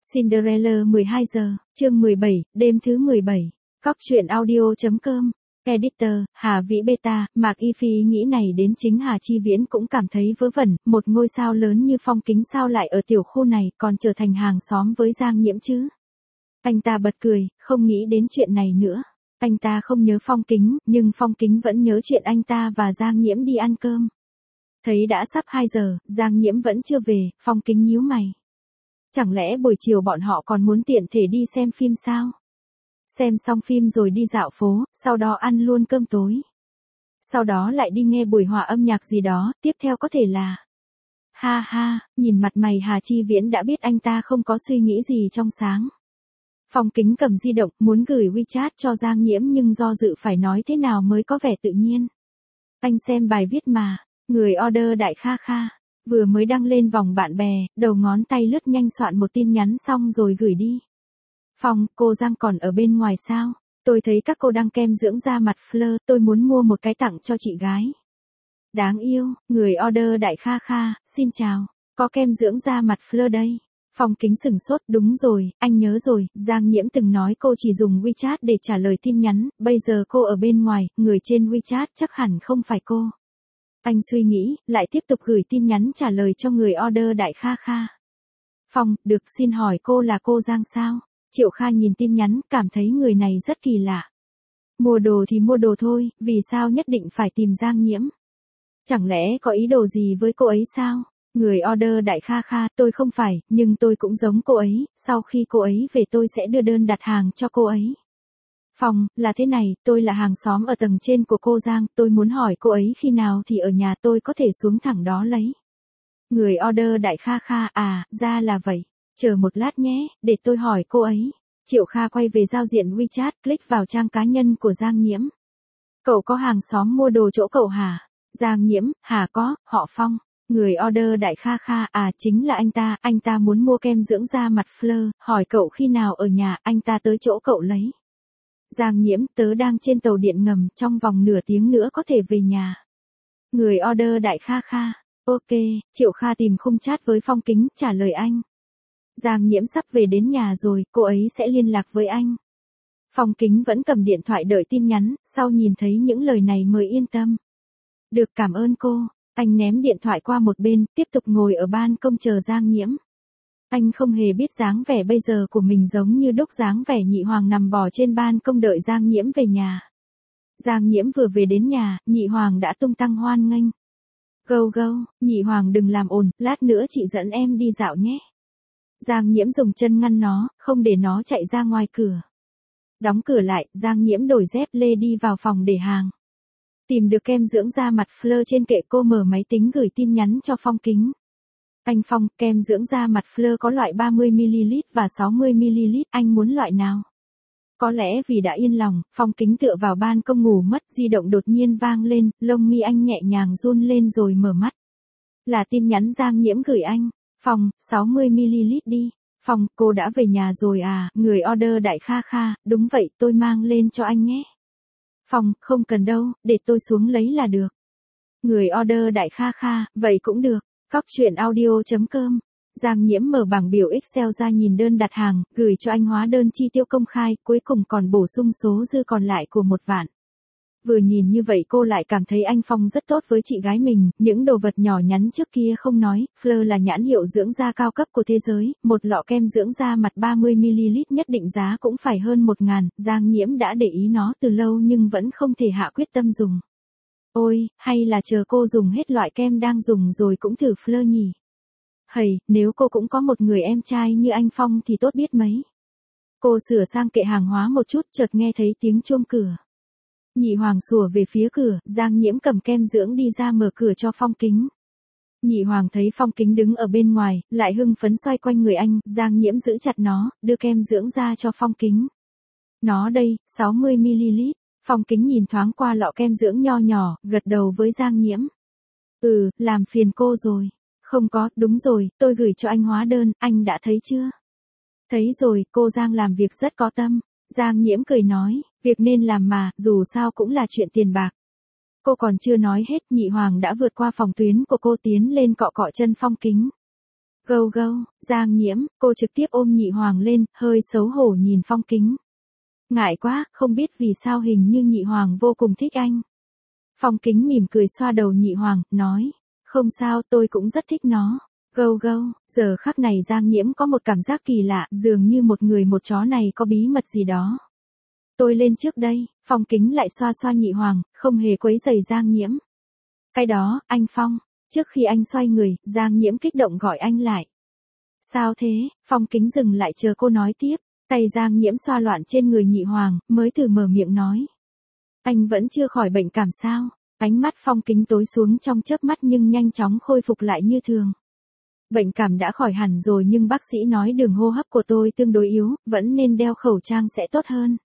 Cinderella 12 giờ, chương 17, đêm thứ 17. Cóc truyện audio.com. Editor, Hà Vĩ Beta, Mạc Y Phi nghĩ này đến chính Hà Chi Viễn cũng cảm thấy vớ vẩn, một ngôi sao lớn như Phong Kính sao lại ở tiểu khu này còn trở thành hàng xóm với Giang Nhiễm chứ. Anh ta bật cười, không nghĩ đến chuyện này nữa. Anh ta không nhớ Phong Kính, nhưng Phong Kính vẫn nhớ chuyện anh ta và Giang Nhiễm đi ăn cơm. Thấy đã sắp 2 giờ, Giang Nhiễm vẫn chưa về, Phong Kính nhíu mày. Chẳng lẽ buổi chiều bọn họ còn muốn tiện thể đi xem phim sao? Xem xong phim rồi đi dạo phố, sau đó ăn luôn cơm tối. Sau đó lại đi nghe buổi hòa âm nhạc gì đó, tiếp theo có thể là... Ha ha, nhìn mặt mày Hà Chi Viễn đã biết anh ta không có suy nghĩ gì trong sáng. Phong Kính cầm di động, muốn gửi WeChat cho Giang Nhiễm nhưng do dự phải nói thế nào mới có vẻ tự nhiên. Anh xem bài viết mà, người order đại kha kha. Vừa mới đăng lên vòng bạn bè, đầu ngón tay lướt nhanh soạn một tin nhắn xong rồi gửi đi. Phong, cô Giang còn ở bên ngoài sao? Tôi thấy các cô đăng kem dưỡng da mặt Fleur, tôi muốn mua một cái tặng cho chị gái. Đáng yêu, người order đại kha kha, xin chào, có kem dưỡng da mặt Fleur đây. Phong Kính sửng sốt, đúng rồi, anh nhớ rồi, Giang Nhiễm từng nói cô chỉ dùng WeChat để trả lời tin nhắn, bây giờ cô ở bên ngoài, người trên WeChat chắc hẳn không phải cô. Anh suy nghĩ, lại tiếp tục gửi tin nhắn trả lời cho người order đại kha kha. Phong, được, xin hỏi cô là cô Giang sao? Triệu Kha nhìn tin nhắn, cảm thấy người này rất kỳ lạ. Mua đồ thì mua đồ thôi, vì sao nhất định phải tìm Giang Nhiễm? Chẳng lẽ có ý đồ gì với cô ấy sao? Người order đại kha kha, tôi không phải, nhưng tôi cũng giống cô ấy, sau khi cô ấy về tôi sẽ đưa đơn đặt hàng cho cô ấy. Phong, là thế này, tôi là hàng xóm ở tầng trên của cô Giang, tôi muốn hỏi cô ấy khi nào thì ở nhà tôi có thể xuống thẳng đó lấy. Người order đại kha kha, à, ra là vậy. Chờ một lát nhé, để tôi hỏi cô ấy. Triệu Kha quay về giao diện WeChat, click vào trang cá nhân của Giang Nhiễm. Cậu có hàng xóm mua đồ chỗ cậu hả? Giang Nhiễm, hả có, họ Phong. Người order đại kha kha, à chính là anh ta muốn mua kem dưỡng da mặt Fleur, hỏi cậu khi nào ở nhà, anh ta tới chỗ cậu lấy. Giang Nhiễm, tớ đang trên tàu điện ngầm, trong vòng nửa tiếng nữa có thể về nhà. Người order đại kha kha, ok, Triệu Kha tìm khung chat với Phong Kính, trả lời anh. Giang Nhiễm sắp về đến nhà rồi, cô ấy sẽ liên lạc với anh. Phong Kính vẫn cầm điện thoại đợi tin nhắn, sau nhìn thấy những lời này mới yên tâm. Được, cảm ơn cô, anh ném điện thoại qua một bên, tiếp tục ngồi ở ban công chờ Giang Nhiễm. Anh không hề biết dáng vẻ bây giờ của mình giống như đúc dáng vẻ Nhị Hoàng nằm bò trên ban công đợi Giang Nhiễm về nhà. Giang Nhiễm vừa về đến nhà, Nhị Hoàng đã tung tăng hoan nghênh. Gâu gâu, Nhị Hoàng đừng làm ồn, lát nữa chị dẫn em đi dạo nhé. Giang Nhiễm dùng chân ngăn nó, không để nó chạy ra ngoài cửa. Đóng cửa lại, Giang Nhiễm đổi dép lê đi vào phòng để hàng. Tìm được kem dưỡng da mặt Fleur trên kệ, cô mở máy tính gửi tin nhắn cho Phong Kính. Anh Phong, kem dưỡng da mặt Fleur có loại 30ml và 60ml, anh muốn loại nào? Có lẽ vì đã yên lòng, Phong Kính tựa vào ban công ngủ mất, di động đột nhiên vang lên, lông mi anh nhẹ nhàng run lên rồi mở mắt. Là tin nhắn Giang Nhiễm gửi anh. Phong, 60ml đi. Phong, cô đã về nhà rồi à? Người order đại kha kha, đúng vậy, tôi mang lên cho anh nhé. Phong, không cần đâu, để tôi xuống lấy là được. Người order đại kha kha, vậy cũng được. Cóc truyện audio.com. Giang Nhiễm mở bảng biểu Excel ra nhìn đơn đặt hàng, gửi cho anh hóa đơn chi tiêu công khai, cuối cùng còn bổ sung số dư còn lại của 1 vạn. Vừa nhìn như vậy cô lại cảm thấy anh Phong rất tốt với chị gái mình, những đồ vật nhỏ nhắn trước kia không nói, Fleur là nhãn hiệu dưỡng da cao cấp của thế giới, một lọ kem dưỡng da mặt 30ml nhất định giá cũng phải hơn 1.000, Giang Nhiễm đã để ý nó từ lâu nhưng vẫn không thể hạ quyết tâm dùng. Ôi, hay là chờ cô dùng hết loại kem đang dùng rồi cũng thử Fleur nhỉ? Hầy, nếu cô cũng có một người em trai như anh Phong thì tốt biết mấy. Cô sửa sang kệ hàng hóa một chút, chợt nghe thấy tiếng chuông cửa. Nhị Hoàng sủa về phía cửa, Giang Nhiễm cầm kem dưỡng đi ra mở cửa cho Phong Kính. Nhị Hoàng thấy Phong Kính đứng ở bên ngoài, lại hưng phấn xoay quanh người anh, Giang Nhiễm giữ chặt nó, đưa kem dưỡng ra cho Phong Kính. Nó đây, 60ml. Phong Kính nhìn thoáng qua lọ kem dưỡng nho nhỏ, gật đầu với Giang Nhiễm. Làm phiền cô rồi. Không có, đúng rồi, tôi gửi cho anh hóa đơn, anh đã thấy chưa? Thấy rồi, cô Giang làm việc rất có tâm. Giang Nhiễm cười nói, việc nên làm mà, dù sao cũng là chuyện tiền bạc. Cô còn chưa nói hết, Nhị Hoàng đã vượt qua phòng tuyến của cô tiến lên cọ cọ chân Phong Kính. Gâu gâu, Giang Nhiễm, cô trực tiếp ôm Nhị Hoàng lên, hơi xấu hổ nhìn Phong Kính. Ngại quá, không biết vì sao hình như Nhị Hoàng vô cùng thích anh. Phong Kính mỉm cười xoa đầu Nhị Hoàng, nói, không sao, tôi cũng rất thích nó. Gâu gâu, giờ khắc này Giang Nhiễm có một cảm giác kỳ lạ, dường như một người một chó này có bí mật gì đó. Tôi lên trước đây, Phong Kính lại xoa xoa Nhị Hoàng, không hề quấy rầy Giang Nhiễm. Cái đó, anh Phong. Trước khi anh xoay người, Giang Nhiễm kích động gọi anh lại. Sao thế? Phong Kính dừng lại chờ cô nói tiếp. Tay Giang Nhiễm xoa loạn trên người Nhị Hoàng, mới thử mở miệng nói. Anh vẫn chưa khỏi bệnh cảm sao? Ánh mắt Phong Kính tối xuống trong chớp mắt nhưng nhanh chóng khôi phục lại như thường. Bệnh cảm đã khỏi hẳn rồi nhưng bác sĩ nói đường hô hấp của tôi tương đối yếu, vẫn nên đeo khẩu trang sẽ tốt hơn.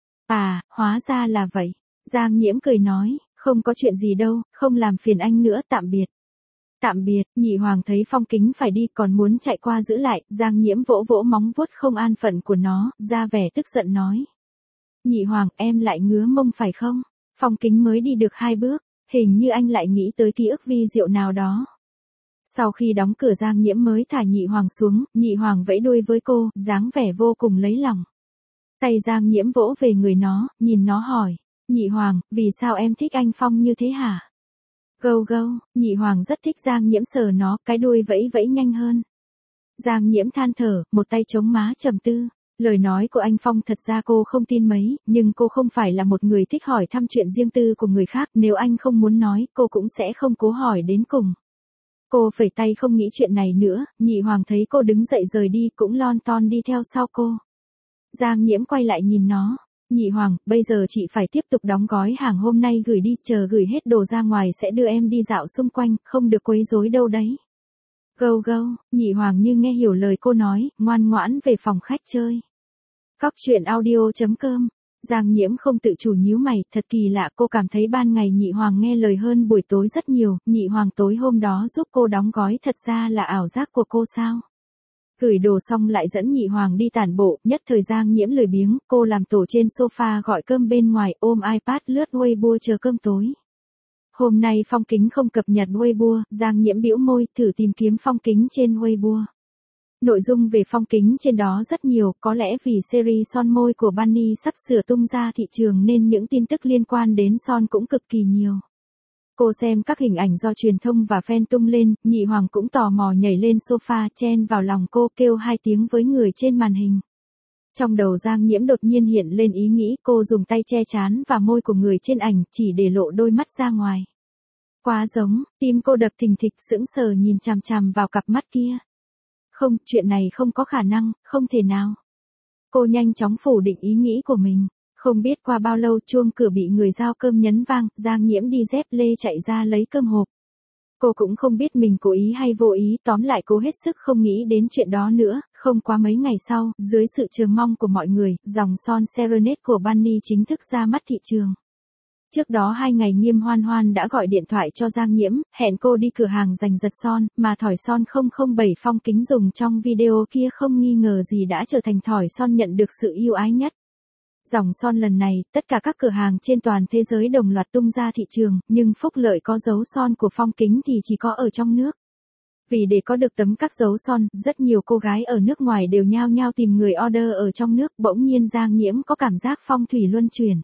À, hóa ra là vậy. Giang Nhiễm cười nói, không có chuyện gì đâu, không làm phiền anh nữa, tạm biệt. Tạm biệt, Nhị Hoàng thấy Phong Kính phải đi còn muốn chạy qua giữ lại, Giang Nhiễm vỗ vỗ móng vuốt không an phận của nó, ra vẻ tức giận nói. Nhị Hoàng, em lại ngứa mông phải không? Phong Kính mới đi được 2 bước, hình như anh lại nghĩ tới ký ức vi diệu nào đó. Sau khi đóng cửa Giang Nhiễm mới thả Nhị Hoàng xuống, Nhị Hoàng vẫy đuôi với cô, dáng vẻ vô cùng lấy lòng. Tay Giang Nhiễm vỗ về người nó, nhìn nó hỏi, Nhị Hoàng, vì sao em thích anh Phong như thế hả? Gâu gâu, Nhị Hoàng rất thích Giang Nhiễm sờ nó, cái đuôi vẫy vẫy nhanh hơn. Giang Nhiễm than thở, một tay chống má trầm tư. Lời nói của anh Phong thật ra cô không tin mấy, nhưng cô không phải là một người thích hỏi thăm chuyện riêng tư của người khác, nếu anh không muốn nói, cô cũng sẽ không cố hỏi đến cùng. Cô phẩy tay không nghĩ chuyện này nữa, Nhị Hoàng thấy cô đứng dậy rời đi cũng lon ton đi theo sau cô. Giang Nhiễm quay lại nhìn nó. Nhị Hoàng, bây giờ chị phải tiếp tục đóng gói hàng hôm nay gửi đi, chờ gửi hết đồ ra ngoài sẽ đưa em đi dạo xung quanh, không được quấy rối đâu đấy. Gâu gâu, Nhị Hoàng như nghe hiểu lời cô nói, ngoan ngoãn về phòng khách chơi. Cóc truyện audio.com. Giang Nhiễm không tự chủ nhíu mày, thật kỳ lạ, cô cảm thấy ban ngày Nhị Hoàng nghe lời hơn buổi tối rất nhiều, Nhị Hoàng tối hôm đó giúp cô đóng gói thật ra là ảo giác của cô sao? Gửi đồ xong lại dẫn Nhị Hoàng đi tản bộ, nhất thời Giang Nhiễm lười biếng, cô làm tổ trên sofa gọi cơm bên ngoài, ôm iPad lướt Weibo chờ cơm tối. Hôm nay Phong Kính không cập nhật Weibo, Giang Nhiễm bĩu môi, thử tìm kiếm Phong Kính trên Weibo. Nội dung về Phong Kính trên đó rất nhiều, có lẽ vì series son môi của Bunny sắp sửa tung ra thị trường nên những tin tức liên quan đến son cũng cực kỳ nhiều. Cô xem các hình ảnh do truyền thông và fan tung lên, Nhị Hoàng cũng tò mò nhảy lên sofa chen vào lòng cô kêu 2 tiếng với người trên màn hình. Trong đầu Giang Nhiễm đột nhiên hiện lên ý nghĩ cô dùng tay che trán và môi của người trên ảnh chỉ để lộ đôi mắt ra ngoài. Quá giống, tim cô đập thình thịch sững sờ nhìn chằm chằm vào cặp mắt kia. Không, chuyện này không có khả năng, không thể nào. Cô nhanh chóng phủ định ý nghĩ của mình. Không biết qua bao lâu chuông cửa bị người giao cơm nhấn vang, Giang Nhiễm đi dép lê chạy ra lấy cơm hộp. Cô cũng không biết mình cố ý hay vô ý, tóm lại cô hết sức không nghĩ đến chuyện đó nữa, không quá mấy ngày sau, dưới sự chờ mong của mọi người, dòng son Serenade của Bunny chính thức ra mắt thị trường. Trước đó 2 ngày Nghiêm Hoan Hoan đã gọi điện thoại cho Giang Nhiễm, hẹn cô đi cửa hàng giành giật son, mà thỏi son 007 Phong Kính dùng trong video kia không nghi ngờ gì đã trở thành thỏi son nhận được sự yêu ái nhất. Dòng son lần này, tất cả các cửa hàng trên toàn thế giới đồng loạt tung ra thị trường, nhưng phúc lợi có dấu son của Phong Kính thì chỉ có ở trong nước. Vì để có được tấm các dấu son, rất nhiều cô gái ở nước ngoài đều nhao nhao tìm người order ở trong nước, bỗng nhiên Giang Nhiễm có cảm giác phong thủy luân chuyển.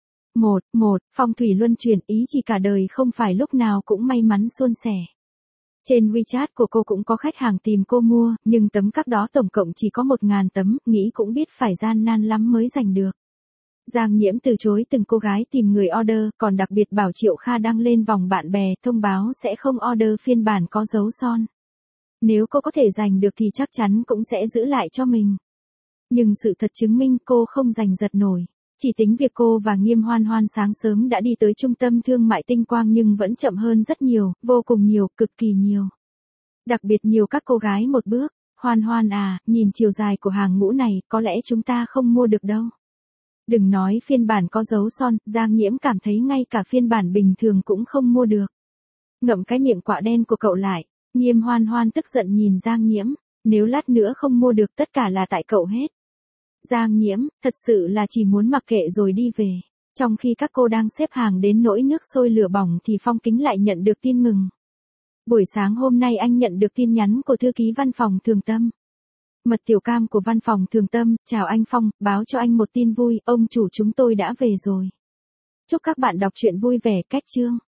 Phong thủy luân chuyển ý chỉ cả đời không phải lúc nào cũng may mắn suôn sẻ. Trên WeChat của cô cũng có khách hàng tìm cô mua, nhưng tấm các đó tổng cộng chỉ có 1.000 tấm, nghĩ cũng biết phải gian nan lắm mới giành được. Giang Nhiễm từ chối từng cô gái tìm người order, còn đặc biệt bảo Triệu Kha đăng lên vòng bạn bè thông báo sẽ không order phiên bản có dấu son. Nếu cô có thể giành được thì chắc chắn cũng sẽ giữ lại cho mình. Nhưng sự thật chứng minh cô không giành giật nổi. Chỉ tính việc cô và Nghiêm Hoan Hoan sáng sớm đã đi tới trung tâm thương mại Tinh Quang nhưng vẫn chậm hơn rất nhiều, vô cùng nhiều, cực kỳ nhiều. Đặc biệt nhiều các cô gái một bước, Hoan Hoan à, nhìn chiều dài của hàng mũ này, có lẽ chúng ta không mua được đâu. Đừng nói phiên bản có dấu son, Giang Nhiễm cảm thấy ngay cả phiên bản bình thường cũng không mua được. Ngậm cái miệng quạ đen của cậu lại, Nghiêm Hoan Hoan tức giận nhìn Giang Nhiễm, nếu lát nữa không mua được tất cả là tại cậu hết. Giang Nhiễm, thật sự là chỉ muốn mặc kệ rồi đi về. Trong khi các cô đang xếp hàng đến nỗi nước sôi lửa bỏng thì Phong Kính lại nhận được tin mừng. Buổi sáng hôm nay anh nhận được tin nhắn của thư ký văn phòng Thường Tâm. Mật tiểu cam của văn phòng Thường Tâm, chào anh Phong, báo cho anh một tin vui, ông chủ chúng tôi đã về rồi. Chúc các bạn đọc truyện vui vẻ. Cách chương.